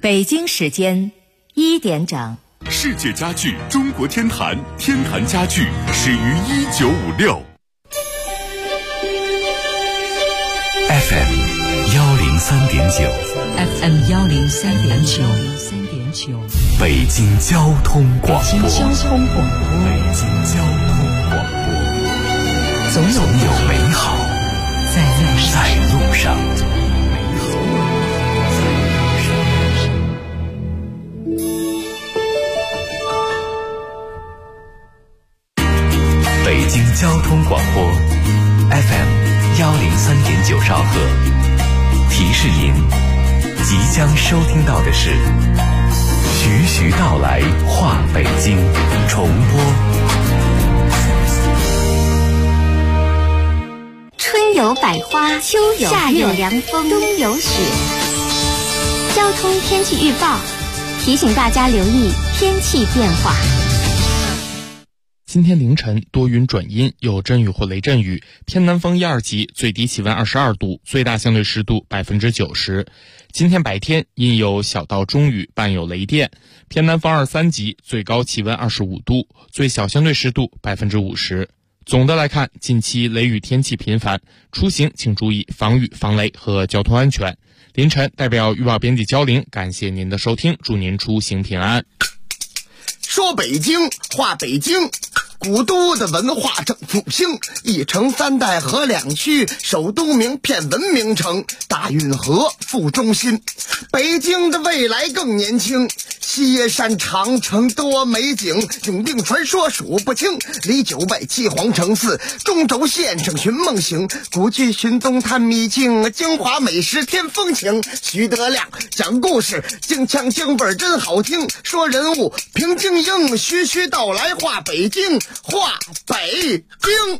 北京时间1点整。 世界家具中国天坛，天坛家具始于1956。FM 103.9 FM 103.9， 北京交通广播。 北京交通广播，总有美好在路上。北京交通广播 FM 103.9兆赫，提示您即将收听到的是徐徐道来话北京重播。 春有百花，秋有夏有凉风，冬有雪。交通天气预报提醒大家留意天气变化。 今天凌晨多云转阴，有阵雨或雷阵雨，偏南风1、2级，最低气温22度，最大相对湿度90%。今天白天阴有小到中雨，伴有雷电，偏南风2、3级，最高气温25度，最小相对湿度50%。总的来看，近期雷雨天气频繁，出行请注意防雨防雷和交通安全。凌晨代表预报编辑焦玲，感谢您的收听，祝您出行平安。 说北京话北京，古都的文化正复兴，一城三代河两区，首都名片文明城，大运河副中心。北京的未来更年轻，西山长城多美景，永定传说数不清，离900七皇城寺，中轴线上寻梦行，古剧寻踪探秘境，京华美食添风情。徐德亮讲故事，京腔京味真好听，说人物平京英，徐徐道来话北京，话北京。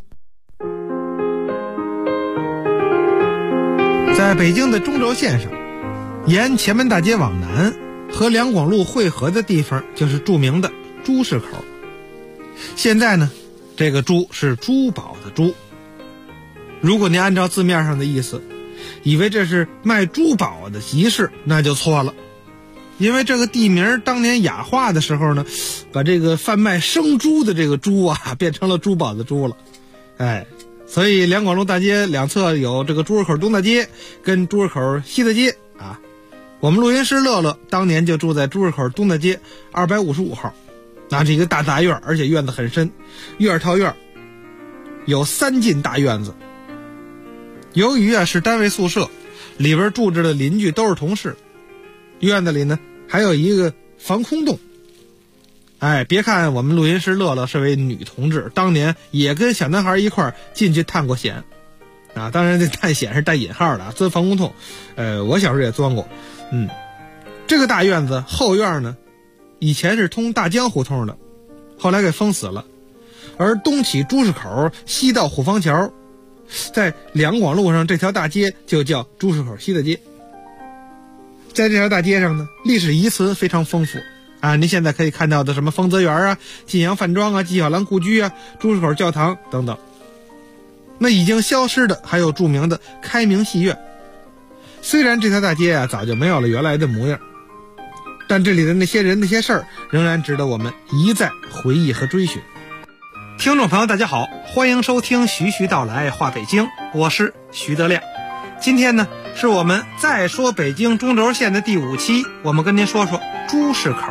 在北京的中轴线上，沿前门大街往南和两广路汇合的地方就是著名的朱市口。现在呢，这个朱是珠宝的珠。如果您按照字面上的意思，以为这是卖珠宝的集市，那就错了。因为这个地名当年雅化的时候呢，把这个贩卖生珠的这个珠啊，变成了珠宝的珠了。所以两广路大街两侧有这个朱市口东大街跟朱市口西大街啊。我们录音师乐乐当年就住在朱市口东大街255号，那是一个大院，而且院子很深，院套院，有3进大院子。由于是单位宿舍，里边住着的邻居都是同事，院子里呢还有一个防空洞。别看我们录音师乐乐是位女同志，当年也跟小男孩一块进去探过险啊，当然这探险是带引号的，钻防空洞。我小时候也钻过。这个大院子后院呢，以前是通大江胡同的，后来给封死了。而东起朱市口，西到虎坊桥，在两广路上这条大街就叫朱市口西大街。在这条大街上呢，历史遗存非常丰富啊！您现在可以看到的什么丰泽园啊、晋阳饭庄啊、纪晓岚故居啊、朱市口教堂等等。那已经消失的还有著名的开明戏院。虽然这条大街啊早就没有了原来的模样，但这里的那些人那些事儿仍然值得我们一再回忆和追寻。听众朋友大家好，欢迎收听徐徐道来话北京，我是徐德亮。今天呢是我们再说北京中轴线的第5期，我们跟您说说朱市口。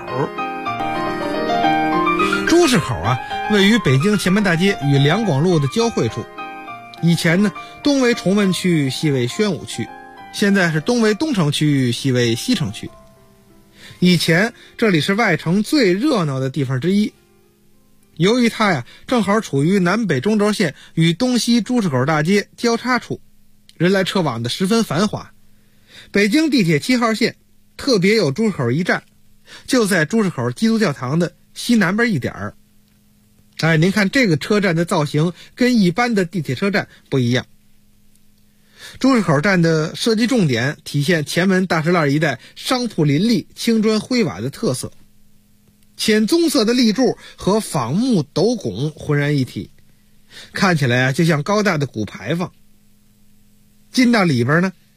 朱市口啊，位于北京前门大街与两广路的交汇处。以前呢，东为崇文区，西为宣武区，现在是东为东城区，西为西城区。以前这里是外城最热闹的地方之一。由于它呀正好处于南北中轴线与东西朱市口大街交叉处，人来车往的十分繁华。北京地铁7号线特别有朱市口一站，就在朱市口基督教堂的西南边一点儿。您看这个车站的造型跟一般的地铁车站不一样。朱市口站的设计重点体现前门大石栏一带商铺林立、青砖灰瓦的特色，浅棕色的立柱和仿木斗拱浑然一体，看起来就像高大的古牌坊。进到里边呢，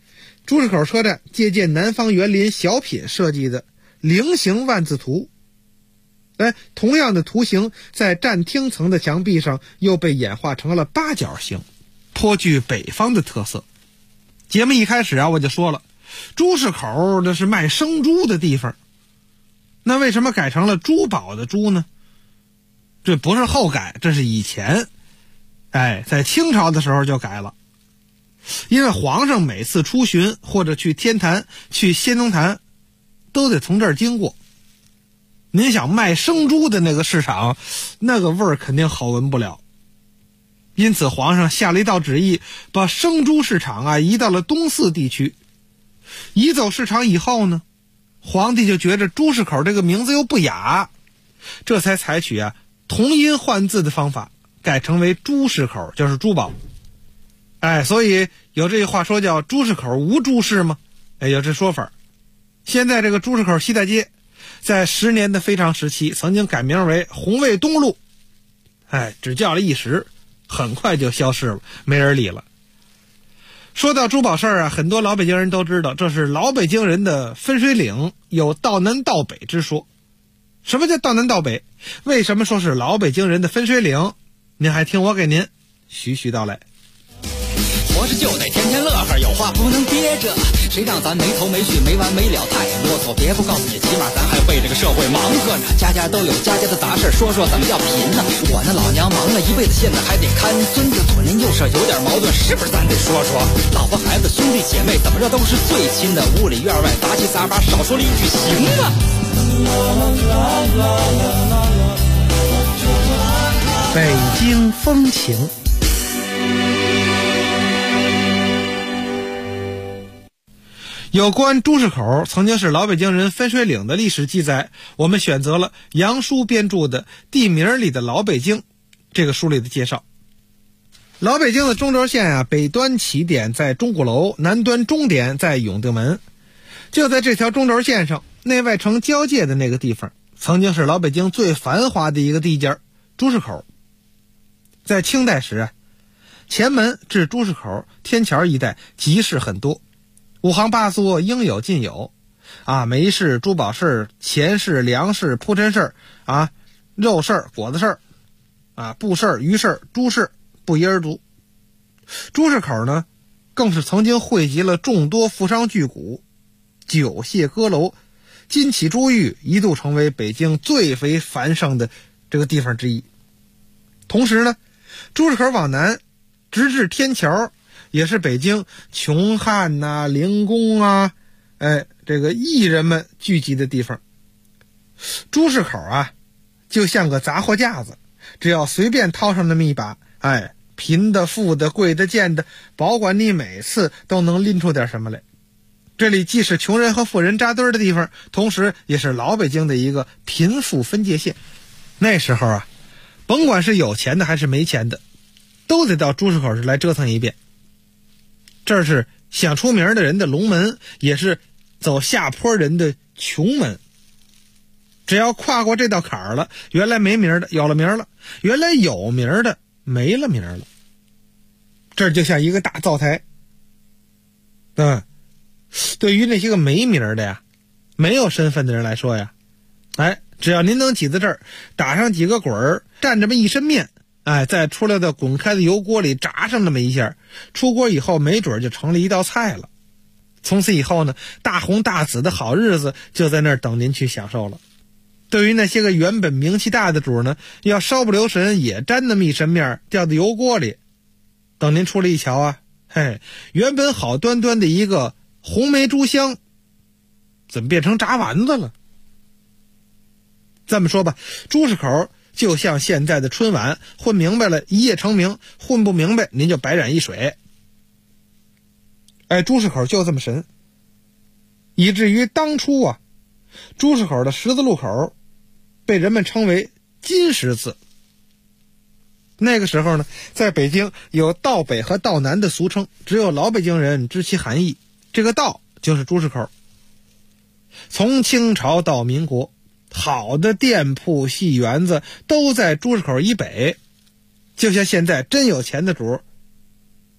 朱市口车站借鉴南方园林小品设计的菱形万字图，同样的图形在站厅层的墙壁上又被演化成了八角形，颇具北方的特色。节目一开始我就说了，朱市口这是卖生猪的地方，那为什么改成了珠宝的珠呢？这不是后改，这是以前，在清朝的时候就改了。因为皇上每次出巡或者去天坛、去仙农坛，都得从这儿经过。您想卖生猪的那个市场，那个味儿肯定好闻不了。因此皇上下了一道旨意，把生猪市场移到了东四地区。移走市场以后呢，皇帝就觉着朱市口这个名字又不雅，这才采取同音换字的方法，改成为朱市口，就是珠宝。所以有这句话说叫朱市口无朱市吗？有这说法。现在这个朱市口西大街在10年的非常时期曾经改名为红卫东路，只叫了一时，很快就消失了，没人理了。说到珠宝事儿很多老北京人都知道，这是老北京人的分水岭，有道南道北之说。什么叫道南道北？为什么说是老北京人的分水岭？您还听我给您徐徐道来。 活着就得天天乐呵，有话不能憋着，谁让咱没头没绪没完没了，太啰嗦。别不告诉你，起码咱还为这个社会忙活呢。家家都有家家的杂事，说说怎么叫贫呢？我那老娘忙了一辈子，现在还得看孙子，左邻右舍有点矛盾，是不是咱得说说？老婆孩子兄弟姐妹怎么着都是最亲的，屋里院外杂七杂八，少说了一句行吗？ 北京风情。有关朱市口曾经是老北京人分水岭的历史记载，我们选择了杨叔编著的《地名里的老北京》这个书里的介绍。老北京的中轴线北端起点在钟鼓楼，南端终点在永定门。就在这条中轴线上，内外城交界的那个地方，曾经是老北京最繁华的一个地界朱市口。在清代时前门至朱市口天桥一带集市很多，5行8作，应有尽有煤市、珠宝市、钱市、粮市、铺陈市肉市、果子市布市、鱼市、猪市，不一而足。朱市口呢，更是曾经汇集了众多富商巨贾，酒榭歌楼，金起珠玉，一度成为北京最为繁盛的这个地方之一。同时呢，朱市口往南直至天桥，也是北京穷汉零工这个艺人们聚集的地方。朱市口就像个杂货架子，只要随便掏上那么一把，贫的、富的、贵的、贱的，保管你每次都能拎出点什么来。这里既是穷人和富人扎堆的地方，同时也是老北京的一个贫富分界线。那时候甭管是有钱的还是没钱的，都得到朱市口来折腾一遍。这是想出名的人的龙门，也是走下坡人的穷门。只要跨过这道坎儿了，原来没名的有了名了，原来有名的没了名了。这就像一个大灶台。对于那些个没名的没有身份的人来说只要您能挤在这儿，打上几个滚儿，蘸这么一身面，再出来的滚开的油锅里炸上那么一下，出锅以后没准就成了一道菜了。从此以后呢，大红大紫的好日子就在那儿等您去享受了。对于那些个原本名气大的主呢，要稍不留神也沾那么一身面，掉到油锅里，等您出来一瞧原本好端端的一个红梅猪香，怎么变成炸丸子了？这么说吧，朱市口就像现在的春晚，混明白了一夜成名，混不明白您就白染一水。朱市口就这么神，以至于当初朱市口的十字路口被人们称为金十字。那个时候呢，在北京有道北和道南的俗称，只有老北京人知其含义。这个道就是朱市口。从清朝到民国，好的店铺戏园子都在朱市口以北。就像现在真有钱的主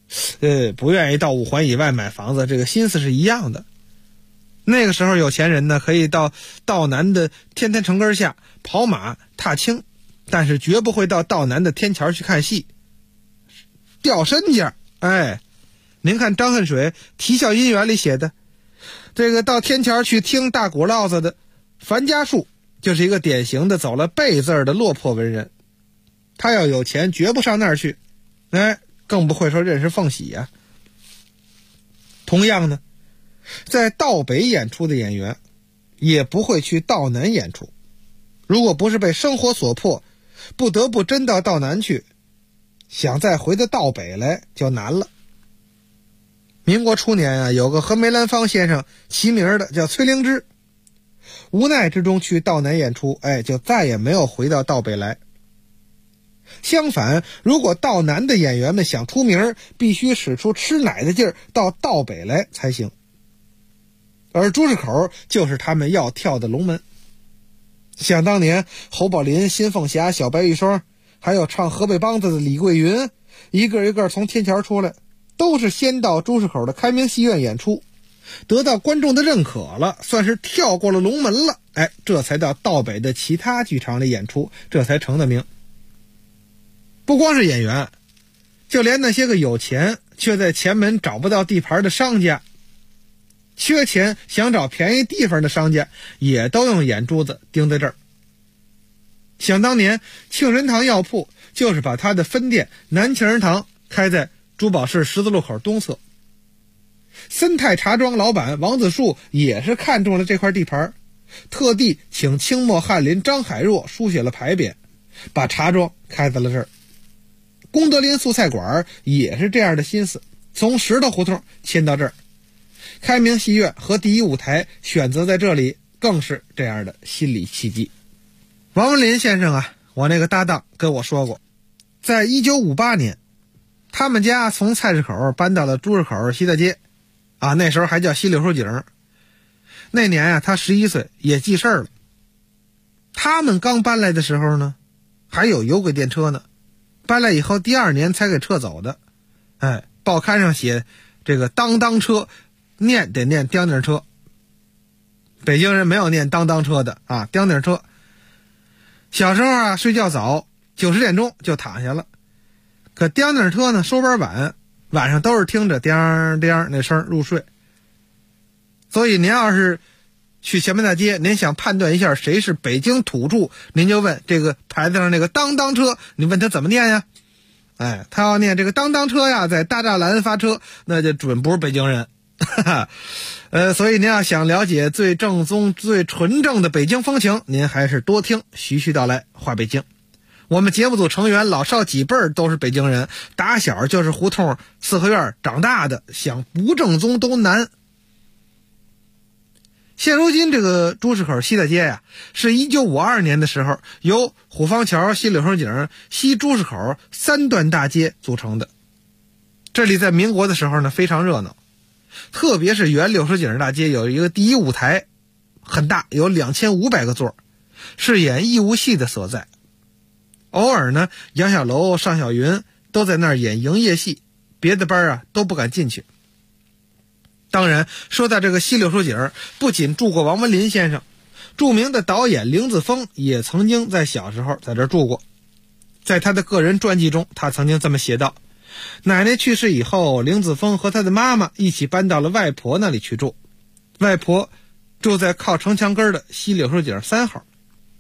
不愿意到5环以外买房子，这个心思是一样的。那个时候有钱人呢，可以到道南的天坛城根下跑马踏青，但是绝不会到道南的天桥去看戏掉身价。您看张恨水《啼笑姻缘》里写的，这个到天桥去听大鼓烙子的樊家树，就是一个典型的走了背字的落魄文人。他要有钱绝不上那儿去，更不会说认识凤喜呀。同样呢，在道北演出的演员也不会去道南演出，如果不是被生活所迫不得不真到道南去，想再回到道北来就难了。民国初年啊，有个和梅兰芳先生齐名的叫崔灵芝，无奈之中去道南演出，就再也没有回到道北来。相反，如果道南的演员们想出名，必须使出吃奶的劲儿到道北来才行。而朱市口就是他们要跳的龙门。想当年，侯宝林、新凤霞、小白玉霜，还有唱河北梆子的李桂云，一个一个从天桥出来，都是先到朱市口的开明戏院演出，得到观众的认可了，算是跳过了龙门了，这才到道北的其他剧场里演出，这才成的名。不光是演员，就连那些个有钱却在前门找不到地盘的商家，缺钱想找便宜地方的商家，也都用眼珠子盯在这儿。想当年，庆仁堂药铺就是把他的分店南庆仁堂开在珠宝市十字路口东侧。森泰茶庄老板王子树也是看中了这块地盘，特地请清末翰林张海若书写了牌匾，把茶庄开在了这儿。功德林素菜馆也是这样的心思，从石头胡同迁到这儿。开明戏院和第一舞台选择在这里，更是这样的心理契机。王文林先生啊，我那个搭档跟我说过，在1958年，他们家从菜市口搬到了朱市口西大街，那时候还叫西柳树井。那年啊，他11岁，也记事儿了。他们刚搬来的时候呢，还有有轨电车呢，搬来以后第2年才给撤走的。报刊上写这个当当车，念得念叮叮车，北京人没有念当当车的叮叮车。小时候啊，睡觉早，9、10点钟就躺下了，可叮叮车呢收班晚，晚上都是听着叮叮那声入睡。所以您要是去前门大街，您想判断一下谁是北京土著，您就问这个牌子上那个当当车，你问他怎么念呀？他要念这个当当车呀，在大栅栏发车，那就准不是北京人。所以您要想了解最正宗最纯正的北京风情，您还是多听徐徐道来话北京。我们节目组成员老少几辈儿都是北京人，打小就是胡同四合院长大的，想不正宗都难。现如今这个朱市口西大街呀，是1952年的时候由虎坊桥、西柳树井、西朱市口3段大街组成的。这里在民国的时候呢非常热闹，特别是原柳树井大街有一个第一舞台，很大，有2500个座，是演义务戏的所在。偶尔呢，杨小楼、尚小云都在那儿演营业戏，别的班都不敢进去。当然，说到这个西柳树井，不仅住过王文林先生，著名的导演凌子峰也曾经在小时候在这儿住过。在他的个人传记中，他曾经这么写道：奶奶去世以后，凌子峰和他的妈妈一起搬到了外婆那里去住，外婆住在靠城墙根的西柳树井3号。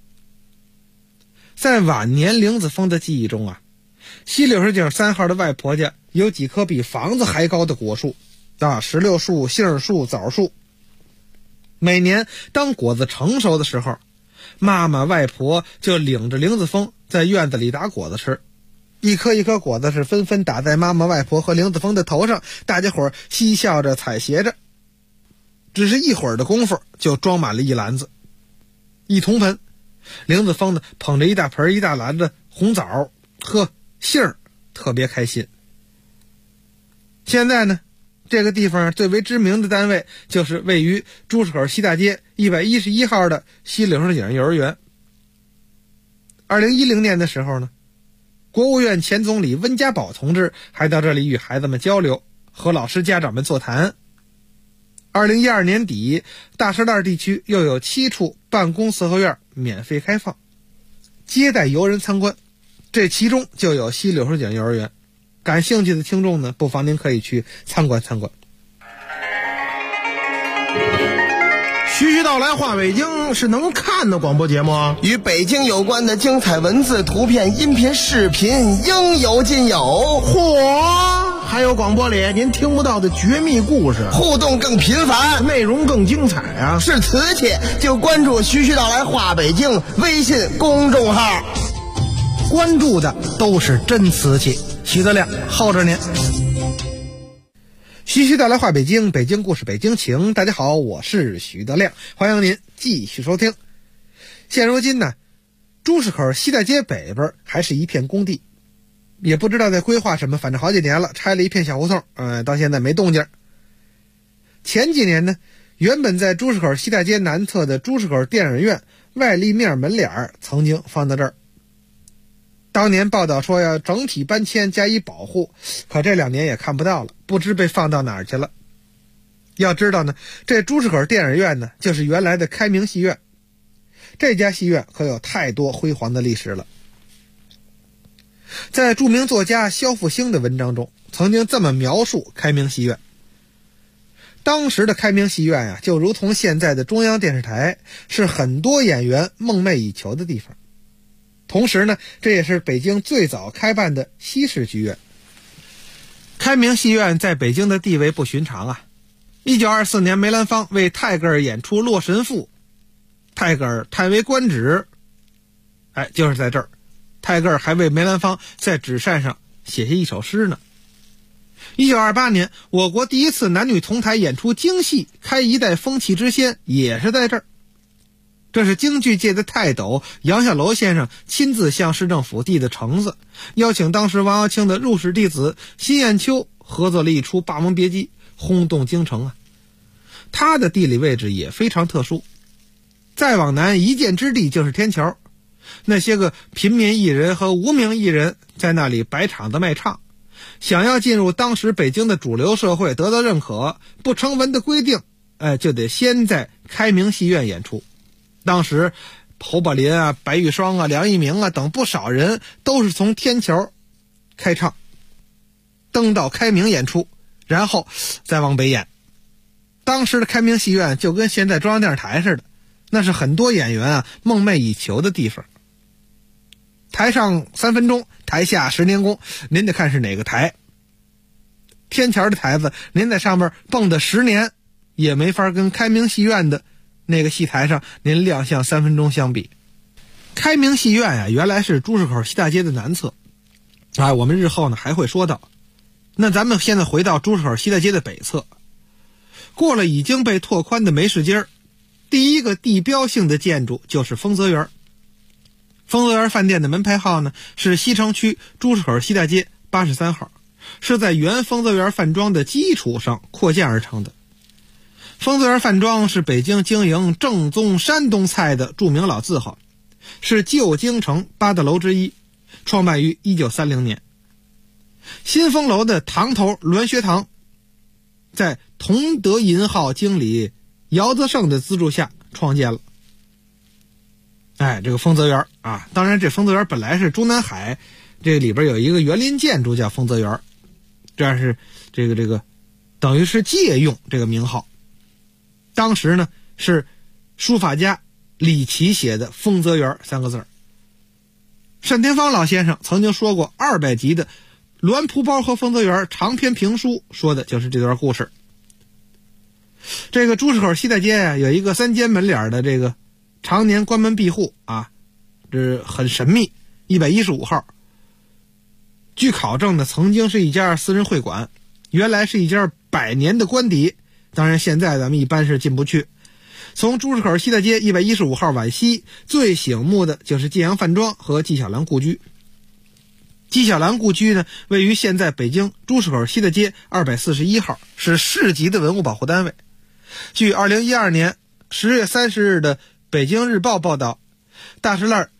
在晚年凌子峰的记忆中西柳树井3号的外婆家有几棵比房子还高的果树石榴树、杏树、枣树。每年当果子成熟的时候，妈妈外婆就领着凌子峰在院子里打果子吃，一颗一颗果子是纷纷打在妈妈外婆和凌子峰的头上，大家伙嬉笑着采撷着，只是一会儿的功夫就装满了一篮子一铜盆。凌子峰呢捧着一大盆一大篮子红枣，杏儿特别开心。现在呢，这个地方最为知名的单位就是位于朱市口西大街111号的西柳树井幼儿园。2010年的时候呢， 国务院前总理温家宝同志还到这里与孩子们交流，和老师家长们座谈。2012年底，大石栏地区又有7处办公四合院免费开放，接待游人参观，这其中就有西柳树井幼儿园。感兴趣的听众呢，不妨您可以去参观参观。 徐徐道来话北京是能看的广播节目， 与北京有关的精彩文字、图片、音频、视频应有尽有。 嚯！还有广播里您听不到的绝密故事， 互动更频繁， 内容更精彩啊！ 是瓷器就关注徐徐道来话北京微信公众号， 关注的都是真瓷器。徐德亮候着您。徐徐道来话北京，北京故事，北京情。大家好，我是徐德亮，欢迎您继续收听。现如今呢，朱市口西大街北边还是一片工地，也不知道在规划什么，反正好几年了，拆了一片小胡同，到现在没动静。前几年呢，原本在朱市口西大街南侧的朱市口电影院外立面门脸曾经放到这儿。当年报道说要整体搬迁加以保护，可这2年也看不到了，不知被放到哪儿去了。要知道呢，这朱市口电影院呢，就是原来的开明戏院。这家戏院可有太多辉煌的历史了。在著名作家萧复兴的文章中，曾经这么描述开明戏院。当时的开明戏院呀，就如同现在的中央电视台，是很多演员梦寐以求的地方。同时呢，这也是北京最早开办的西式剧院。开明戏院在北京的地位不寻常啊。1924年，梅兰芳为泰戈尔演出《洛神赋》，泰戈尔叹为观止。就是在这儿，泰戈尔还为梅兰芳在纸扇上写下一首诗呢。1928年，我国第一次男女同台演出京戏，开一代风气之先，也是在这儿。这是京剧界的泰斗杨小楼先生亲自向市政府递的呈子，邀请当时王瑶卿的入室弟子辛雁秋合作了一出《霸王别姬》，轰动京城啊。他的地理位置也非常特殊，再往南一箭之地就是天桥，那些个平民艺人和无名艺人在那里摆场子卖唱，想要进入当时北京的主流社会得到认可，不成文的规定，就得先在开明戏院演出。当时侯宝林啊、白玉霜啊、梁一鸣啊等不少人都是从天桥开唱，登到开明演出，然后再往北演。当时的开明戏院就跟现在中央电视台似的，那是很多演员啊梦寐以求的地方。台上3分钟，台下10年功，您得看是哪个台。天桥的台子，您在上面蹦跶10年，也没法跟开明戏院的那个戏台上您亮相3分钟相比。开明戏院啊，原来是朱市口西大街的南侧，我们日后呢还会说到。那咱们现在回到朱市口西大街的北侧，过了已经被拓宽的梅市街，第一个地标性的建筑就是丰泽园。丰泽园饭店的门牌号呢是西城区朱市口西大街83号，是在原丰泽园饭庄的基础上扩建而成的。丰泽园饭庄是北京经营正宗山东菜的著名老字号，是旧京城8大楼之一，创办于1930年。新丰楼的堂头栾学堂，在同德银号经理姚德胜的资助下创建了。这个丰泽园啊，当然这丰泽园本来是中南海这里边有一个园林建筑叫丰泽园，这样是这个等于是借用这个名号。当时呢是书法家李琦写的丰泽园3个字。单田芳老先生曾经说过200集的栾蒲包和丰泽园长篇评书，说的就是这段故事。这个朱市口西大街啊，有一个3间门脸的这个常年关门闭户啊，这很神秘，115号。据考证呢，曾经是一家私人会馆，原来是一家100年的官邸，当然现在咱们一般是进不去。从朱市口西大街115号往西，最醒目的就是晋阳饭庄和纪晓岚故居。纪晓岚故居呢，位于现在北京朱市口西大街241号，是市级的文物保护单位。据2012年10月30日的北京日报报道，大石栏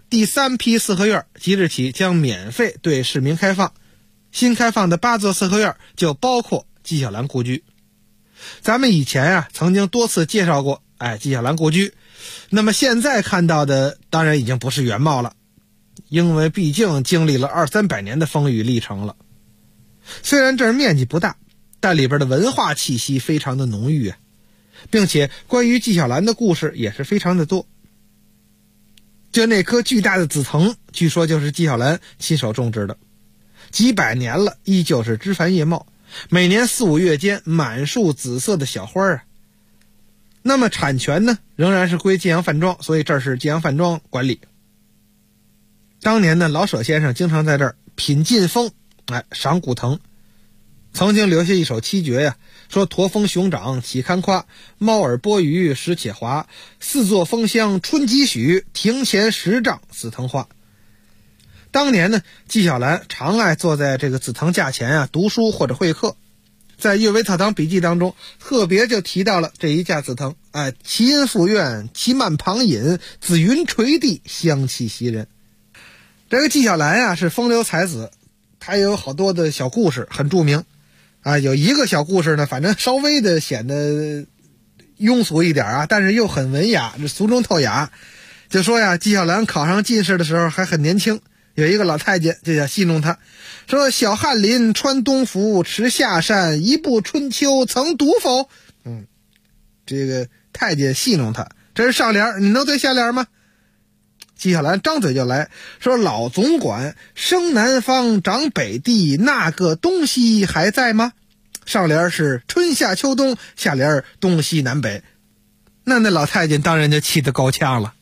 第3批四合院即日起将免费对市民开放，新开放的8座四合院就包括纪晓岚故居。咱们以前曾经多次介绍过纪晓岚故居，那么现在看到的当然已经不是原貌了，因为毕竟经历了200-300年的风雨历程了。虽然这儿面积不大，但里边的文化气息非常的浓郁并且关于纪晓岚的故事也是非常的多。就那棵巨大的紫藤，据说就是纪晓岚亲手种植的，几百年了依旧是枝繁叶茂，每年4、5月间满树紫色的小花那么产权呢仍然是归晋阳饭庄，所以这是晋阳饭庄管理。当年呢老舍先生经常在这儿品劲风赏古藤，曾经留下一首七绝说驼峰熊掌岂堪夸，猫耳剥鱼食且滑，4座枫香春几许，庭前10丈紫藤花。当年呢纪晓岚常爱坐在这个紫藤架前读书或者会客，在《阅微草堂笔记》当中特别就提到了这一架紫藤其荫复院，其蔓旁隐，紫云垂地，香气袭人。这个纪晓岚是风流才子，他也有好多的小故事很著名有一个小故事呢，反正稍微的显得庸俗一点但是又很文雅，俗中透雅。就说纪晓岚考上进士的时候还很年轻，有一个老太监就想戏弄他，说小翰林穿东服，持下扇，一部春秋曾读否？这个太监戏弄他，这是上联，你能对下联吗？纪晓岚张嘴就来，说老总管生南方长北地，那个东西还在吗？上联是春夏秋冬，下联东西南北。那老太监当然就气得够呛了。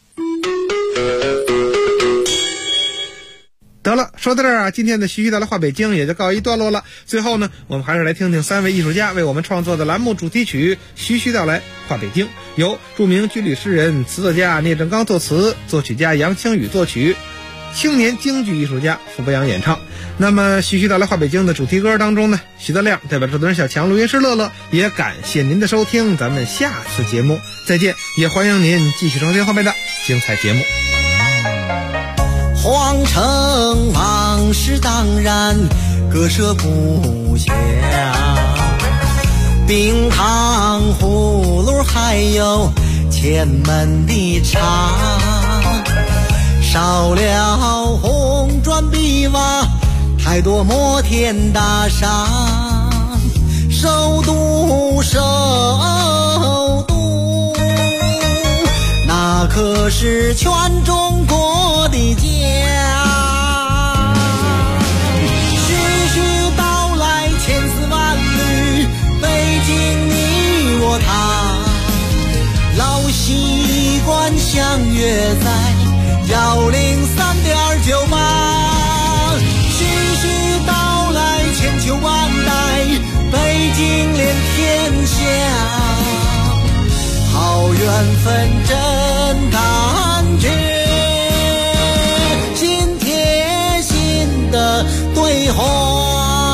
得了，说到这儿今天的徐徐道来话北京也就告一段落了。最后呢，我们还是来听听3位艺术家为我们创作的栏目主题曲《徐徐道来话北京》，由著名军旅诗人、词作家聂正刚作词，作曲家杨清宇作曲，青年京剧艺术家傅博阳演唱。那么徐徐道来话北京的主题歌当中呢，徐德亮代表制作人小强，录音师乐乐，也感谢您的收听，咱们下次节目再见，也欢迎您继续收听后面的精彩节目。 皇城往事当然割舍不下，冰糖葫芦还有前门的茶，少了红砖碧瓦，太多摩天大厦，首都那可是全中国的家。徐徐道来千丝万缕，北京你我他，老习惯相约在103.98。徐徐道来千秋万代，北京连天下，好缘分真感觉，心贴心的对话。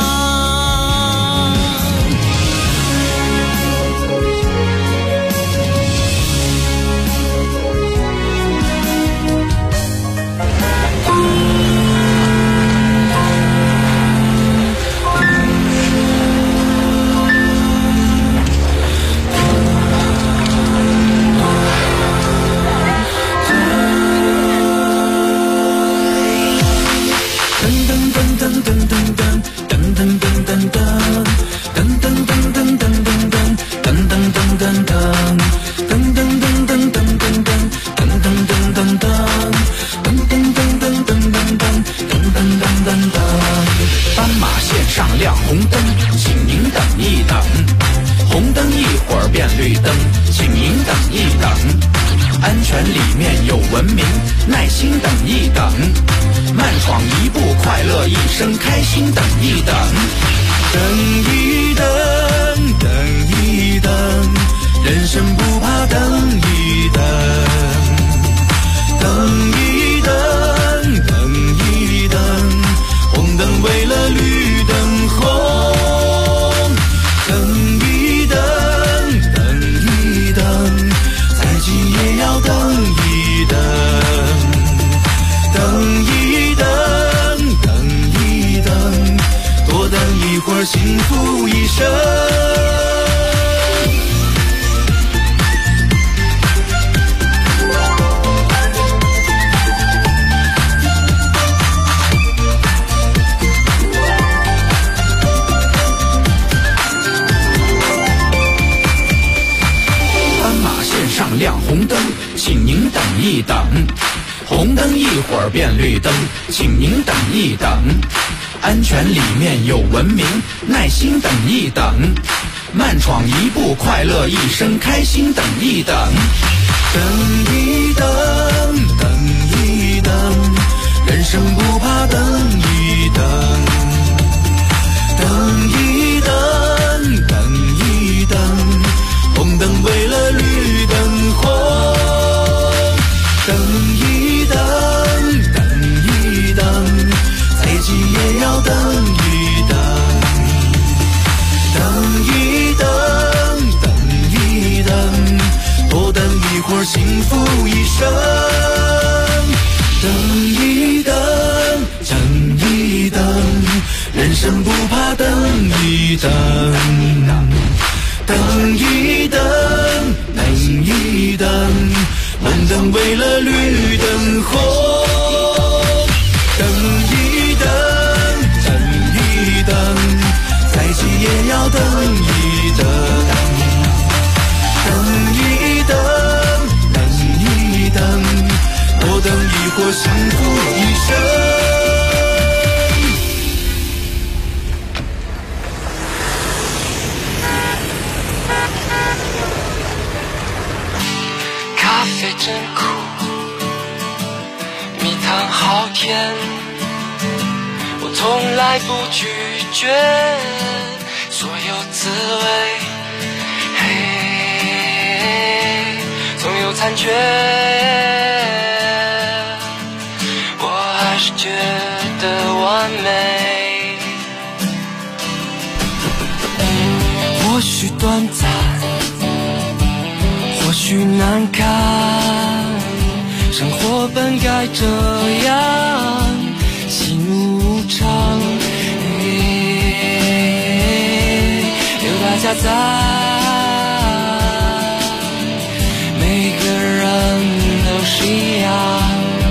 斑马线上亮红灯，请您等一等。红灯一会儿变绿灯，请您等一等。安全里面有文明，耐心等一等。慢闯一步，快乐一生，开心等一等。等一等，等一等，人生不怕等一等。等一等，等一等，红灯为了绿灯红。等一等，等一等，再急也要等一等。 上亮红灯，请您等一等。红灯一会儿变绿灯，请您等一等。安全里面有文明，耐心等一等。慢闯一步，快乐一生，开心等一等。等一等，等一等，人生不怕等一等。等一等，等一等，红灯为了绿灯红。等一等，等一等，再急也要等一等。等一等，等一等，多等一会儿幸福一生。等一等，等一等，人生不怕等一等。等一等，等一等，红灯为了绿灯红。等一等，等一等，再急也要等一等。等一等，等一等，多等一会儿幸福一生。 咖啡真苦，蜜糖好甜，我从来不拒绝所有滋味，嘿，总有残缺，我还是觉得完美。或许短暂，或许难堪，生活本该这样，喜怒无常，有大家在，每个人都是一样。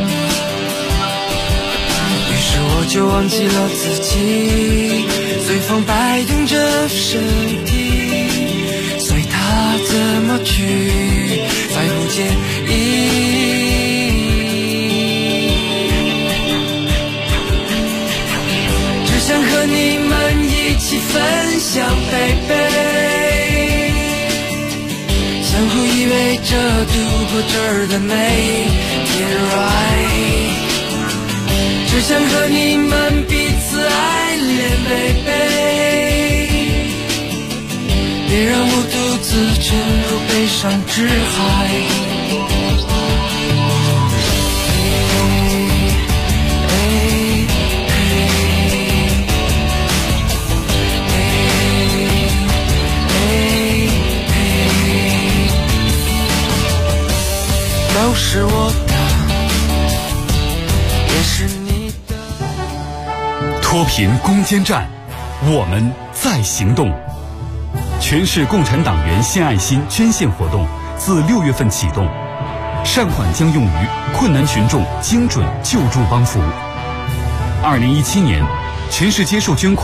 于是我就忘记了自己，随风摆动着身体，随它怎么去，再不介意。只想和你们一起分享baby，相互依偎着度过这儿的每一天 right， 只想和你们彼此爱恋baby，别让我独自沉入悲伤之海。都是我的，也是你的。 脱贫攻坚战，我们在行动。全市共产党员献爱心捐献活动自6月份启动，善款将用于困难群众精准救助帮扶。2017年，全市接受捐款